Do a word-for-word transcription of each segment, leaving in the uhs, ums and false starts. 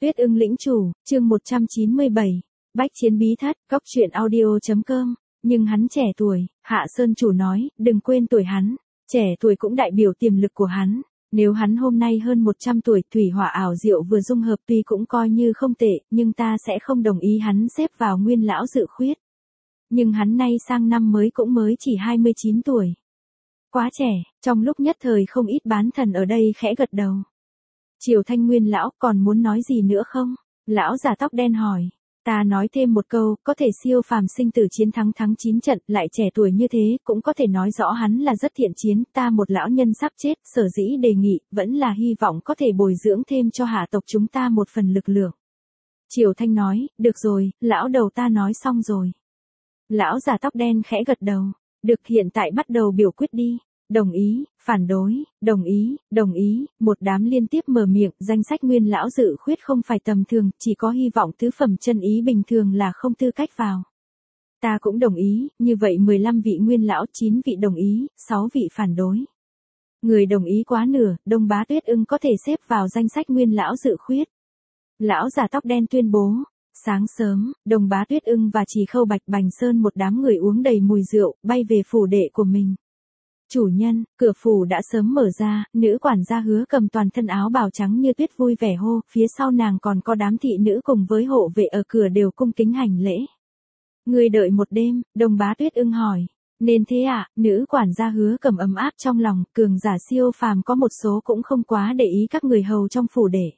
Tuyết ưng lĩnh chủ, chương một trăm chín mươi bảy. Bách chiến bí thất, cóc truyện audio.com. Nhưng hắn trẻ tuổi, Hạ Sơn chủ nói, đừng quên tuổi hắn. Trẻ tuổi cũng đại biểu tiềm lực của hắn. Nếu hắn hôm nay hơn một trăm tuổi, thủy hỏa ảo diệu vừa dung hợp tuy cũng coi như không tệ, nhưng ta sẽ không đồng ý hắn xếp vào nguyên lão dự khuyết. Nhưng hắn nay sang năm mới cũng mới chỉ hai mươi chín tuổi. Quá trẻ, trong lúc nhất thời không ít bán thần ở đây khẽ gật đầu. Triều Thanh Nguyên lão còn muốn nói gì nữa không? Lão già tóc đen hỏi. Ta nói thêm một câu, có thể siêu phàm sinh tử chiến thắng thắng chín trận, lại trẻ tuổi như thế, cũng có thể nói rõ hắn là rất thiện chiến, ta một lão nhân sắp chết, sở dĩ đề nghị, vẫn là hy vọng có thể bồi dưỡng thêm cho hạ tộc chúng ta một phần lực lượng. Triều Thanh nói, được rồi, lão đầu ta nói xong rồi. Lão già tóc đen khẽ gật đầu, được hiện tại bắt đầu biểu quyết đi. Đồng ý, phản đối, đồng ý, đồng ý, một đám liên tiếp mở miệng, danh sách nguyên lão dự khuyết không phải tầm thường, chỉ có hy vọng tứ phẩm chân ý bình thường là không tư cách vào. Ta cũng đồng ý, như vậy mười lăm vị nguyên lão, chín vị đồng ý, sáu vị phản đối. Người đồng ý quá nửa, Đông Bá Tuyết ưng có thể xếp vào danh sách nguyên lão dự khuyết. Lão già tóc đen tuyên bố. Sáng sớm, Đông Bá Tuyết ưng và Trì Khâu Bạch Bành Sơn một đám người uống đầy mùi rượu, bay về phủ đệ của mình. Chủ nhân, cửa phủ đã sớm mở ra, nữ quản gia Hứa Cầm toàn thân áo bào trắng như tuyết vui vẻ hô, phía sau nàng còn có đám thị nữ cùng với hộ vệ ở cửa đều cung kính hành lễ. Người đợi một đêm, Đông Bá Tuyết ưng hỏi. Nên thế ạ, à? Nữ quản gia Hứa Cầm ấm áp trong lòng, cường giả siêu phàm có một số cũng không quá để ý các người hầu trong phủ đệ.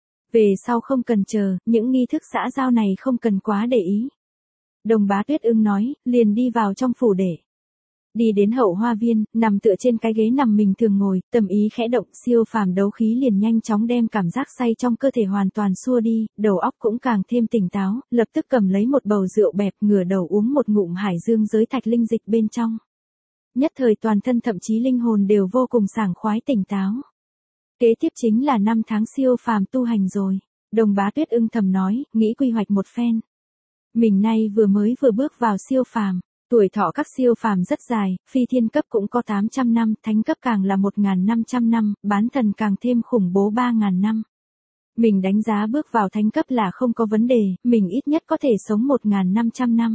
Về sau không cần chờ, những nghi thức xã giao này không cần quá để ý. Đông Bá Tuyết ưng nói, liền đi vào trong phủ đệ. Đi đến hậu hoa viên, nằm tựa trên cái ghế nằm mình thường ngồi, tâm ý khẽ động, siêu phàm đấu khí liền nhanh chóng đem cảm giác say trong cơ thể hoàn toàn xua đi, đầu óc cũng càng thêm tỉnh táo, lập tức cầm lấy một bầu rượu bẹp, ngửa đầu uống một ngụm hải dương giới thạch linh dịch bên trong. Nhất thời toàn thân thậm chí linh hồn đều vô cùng sảng khoái tỉnh táo. Kế tiếp chính là năm tháng siêu phàm tu hành rồi. Đông Bá Tuyết ưng thầm nói, nghĩ quy hoạch một phen. Mình nay vừa mới vừa bước vào siêu phàm. Tuổi thọ các siêu phàm rất dài, phi thiên cấp cũng có tám trăm năm, thánh cấp càng là một nghìn năm trăm năm, bán thần càng thêm khủng bố ba nghìn năm. Mình đánh giá bước vào thánh cấp là không có vấn đề, mình ít nhất có thể sống một nghìn năm trăm năm.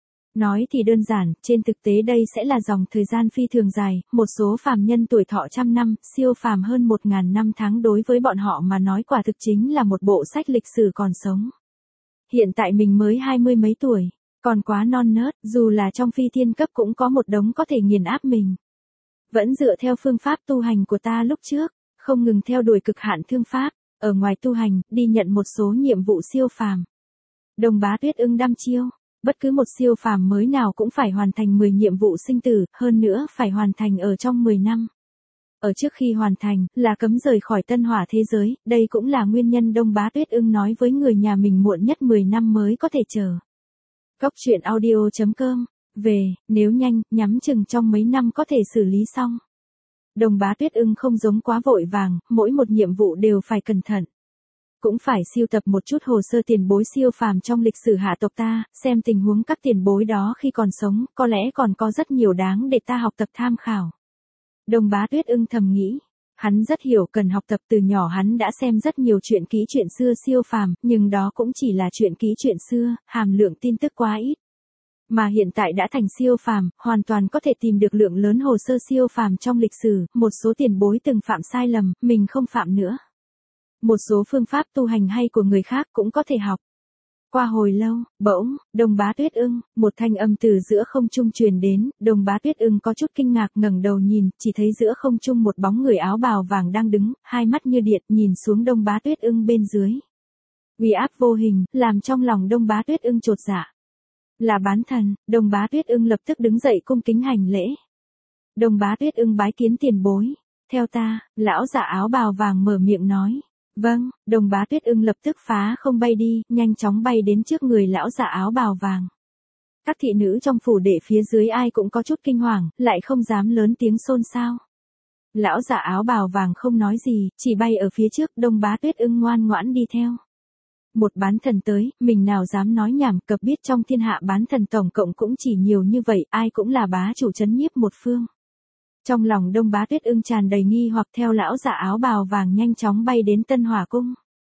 Nói thì đơn giản, trên thực tế đây sẽ là dòng thời gian phi thường dài, một số phàm nhân tuổi thọ trăm năm, siêu phàm hơn một nghìn năm tháng đối với bọn họ mà nói quả thực chính là một bộ sách lịch sử còn sống. Hiện tại mình mới hai mươi mấy tuổi. Còn quá non nớt, dù là trong phi thiên cấp cũng có một đống có thể nghiền áp mình. Vẫn dựa theo phương pháp tu hành của ta lúc trước, không ngừng theo đuổi cực hạn thương pháp, ở ngoài tu hành, đi nhận một số nhiệm vụ siêu phàm. Đông Bá Tuyết ưng đăm chiêu, bất cứ một siêu phàm mới nào cũng phải hoàn thành mười nhiệm vụ sinh tử, hơn nữa phải hoàn thành ở trong mười năm. Ở trước khi hoàn thành, là cấm rời khỏi tân hỏa thế giới, đây cũng là nguyên nhân Đông Bá Tuyết ưng nói với người nhà mình muộn nhất mười năm mới có thể chờ. Cóc truyện audio.com. Về, nếu nhanh, nhắm chừng trong mấy năm có thể xử lý xong. Đông Bá Tuyết ưng không giống quá vội vàng, mỗi một nhiệm vụ đều phải cẩn thận. Cũng phải siêu tập một chút hồ sơ tiền bối siêu phàm trong lịch sử hạ tộc ta, xem tình huống các tiền bối đó khi còn sống, có lẽ còn có rất nhiều đáng để ta học tập tham khảo. Đông Bá Tuyết ưng thầm nghĩ. Hắn rất hiểu cần học tập, từ nhỏ hắn đã xem rất nhiều truyện ký chuyện xưa siêu phàm, nhưng đó cũng chỉ là truyện ký chuyện xưa, hàm lượng tin tức quá ít. Mà hiện tại đã thành siêu phàm, hoàn toàn có thể tìm được lượng lớn hồ sơ siêu phàm trong lịch sử, một số tiền bối từng phạm sai lầm, mình không phạm nữa. Một số phương pháp tu hành hay của người khác cũng có thể học. Qua hồi lâu, bỗng, Đông Bá Tuyết ưng, một thanh âm từ giữa không trung truyền đến, Đông Bá Tuyết ưng có chút kinh ngạc ngẩng đầu nhìn, chỉ thấy giữa không trung một bóng người áo bào vàng đang đứng, hai mắt như điện nhìn xuống Đông Bá Tuyết ưng bên dưới. Uy áp vô hình, làm trong lòng Đông Bá Tuyết ưng chột dạ. Là bán thần, Đông Bá Tuyết ưng lập tức đứng dậy cung kính hành lễ. Đông Bá Tuyết ưng bái kiến tiền bối. Theo ta, lão giả áo bào vàng mở miệng nói. Vâng, Đông Bá Tuyết ưng lập tức phá không bay đi, nhanh chóng bay đến trước người lão giả áo bào vàng. Các thị nữ trong phủ đệ phía dưới ai cũng có chút kinh hoàng, lại không dám lớn tiếng xôn xao. Lão giả áo bào vàng không nói gì, chỉ bay ở phía trước, Đông Bá Tuyết ưng ngoan ngoãn đi theo. Một bán thần tới, mình nào dám nói nhảm, cập biết trong thiên hạ bán thần tổng cộng cũng chỉ nhiều như vậy, ai cũng là bá chủ trấn nhiếp một phương. Trong lòng Đông Bá Tuyết ưng tràn đầy nghi hoặc theo lão giả áo bào vàng nhanh chóng bay đến Tân Hỏa Cung.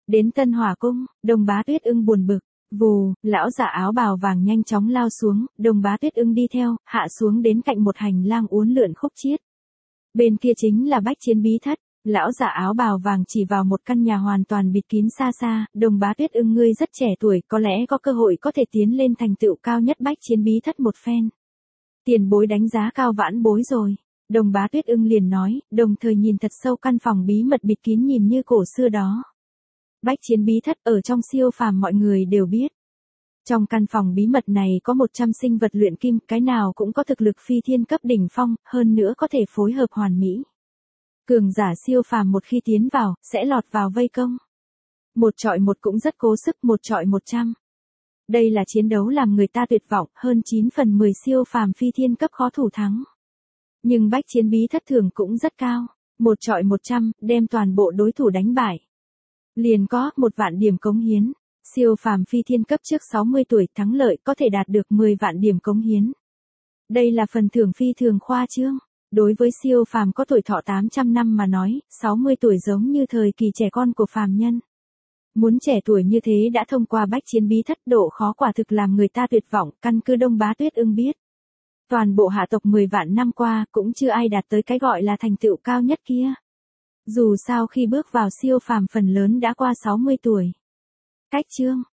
Đến Tân Hỏa Cung, Đồng Bá Tuyết Ưng buồn bực. Vù, lão giả áo bào vàng nhanh chóng lao xuống, Đồng Bá Tuyết Ưng đi theo, hạ xuống đến cạnh một hành lang uốn lượn khúc chiết. Bên kia chính là bách chiến bí thất. Lão giả áo bào vàng chỉ vào một căn nhà hoàn toàn bịt kín xa xa, Đồng Bá Tuyết Ưng ngươi rất trẻ tuổi, có lẽ có cơ hội có thể tiến lên thành tựu cao nhất bách chiến bí thất một phen. Tiền bối đánh giá cao vãn bối rồi. Đồng Bá Tuyết Ưng liền nói, đồng thời nhìn thật sâu căn phòng bí mật bịt kín nhìn như cổ xưa đó. Bách chiến bí thất ở trong siêu phàm mọi người đều biết. Trong căn phòng bí mật này có một trăm sinh vật luyện kim, cái nào cũng có thực lực phi thiên cấp đỉnh phong, hơn nữa có thể phối hợp hoàn mỹ. Cường giả siêu phàm một khi tiến vào, sẽ lọt vào vây công. Một trọi một cũng rất cố sức, một trọi một trăm. Đây là chiến đấu làm người ta tuyệt vọng, hơn chín phần mười siêu phàm phi thiên cấp khó thủ thắng. Nhưng bách chiến bí thất thường cũng rất cao, một trọi một trăm, đem toàn bộ đối thủ đánh bại. Liền có một vạn điểm cống hiến. Siêu phàm phi thiên cấp trước sáu mươi tuổi thắng lợi có thể đạt được mười vạn điểm cống hiến. Đây là phần thưởng phi thường khoa trương. Đối với siêu phàm có tuổi thọ tám trăm năm mà nói, sáu mươi tuổi giống như thời kỳ trẻ con của phàm nhân. Muốn trẻ tuổi như thế đã thông qua bách chiến bí thất, độ khó quả thực làm người ta tuyệt vọng, căn cứ Đông Bá Tuyết Ưng biết. Toàn bộ hạ tộc mười vạn năm qua cũng chưa ai đạt tới cái gọi là thành tựu cao nhất kia. Dù sao khi bước vào siêu phàm phần lớn đã qua sáu mươi tuổi. Cách chương